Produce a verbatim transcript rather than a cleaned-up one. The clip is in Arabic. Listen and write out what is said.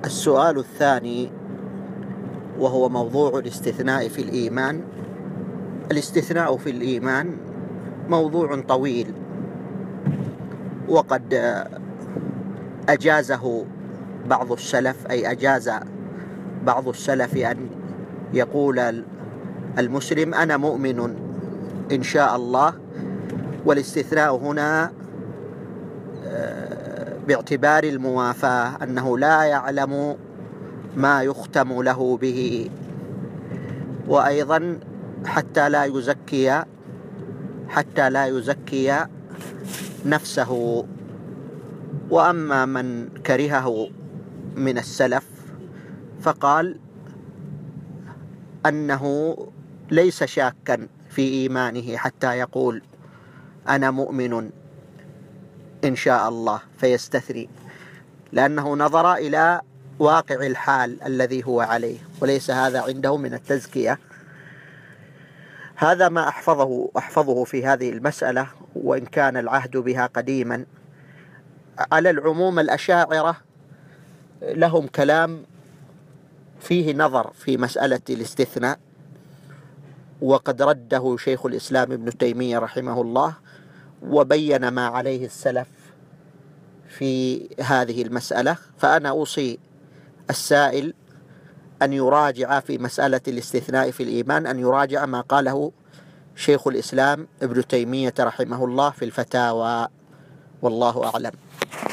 السؤال الثاني وهو موضوع الاستثناء في الإيمان. الاستثناء في الإيمان موضوع طويل، وقد أجازه بعض السلف، أي أجاز بعض السلف أن يقول المسلم أنا مؤمن إن شاء الله، والاستثناء هنا باعتبار الموافاة، أنه لا يعلم ما يختم له به، وأيضا حتى لا يزكي حتى لا يزكي نفسه. وأما من كرهه من السلف فقال أنه ليس شاكا في إيمانه حتى يقول أنا مؤمن إن شاء الله فيستثني، لأنه نظر إلى واقع الحال الذي هو عليه، وليس هذا عنده من التزكية. هذا ما أحفظه أحفظه في هذه المسألة، وإن كان العهد بها قديما. على العموم الأشاعرة لهم كلام فيه نظر في مسألة الاستثناء، وقد رده شيخ الإسلام ابن تيمية رحمه الله، وبين ما عليه السلف في هذه المسألة. فأنا أوصي السائل أن يراجع في مسألة الاستثناء في الإيمان، أن يراجع ما قاله شيخ الإسلام ابن تيمية رحمه الله في الفتاوى، والله أعلم.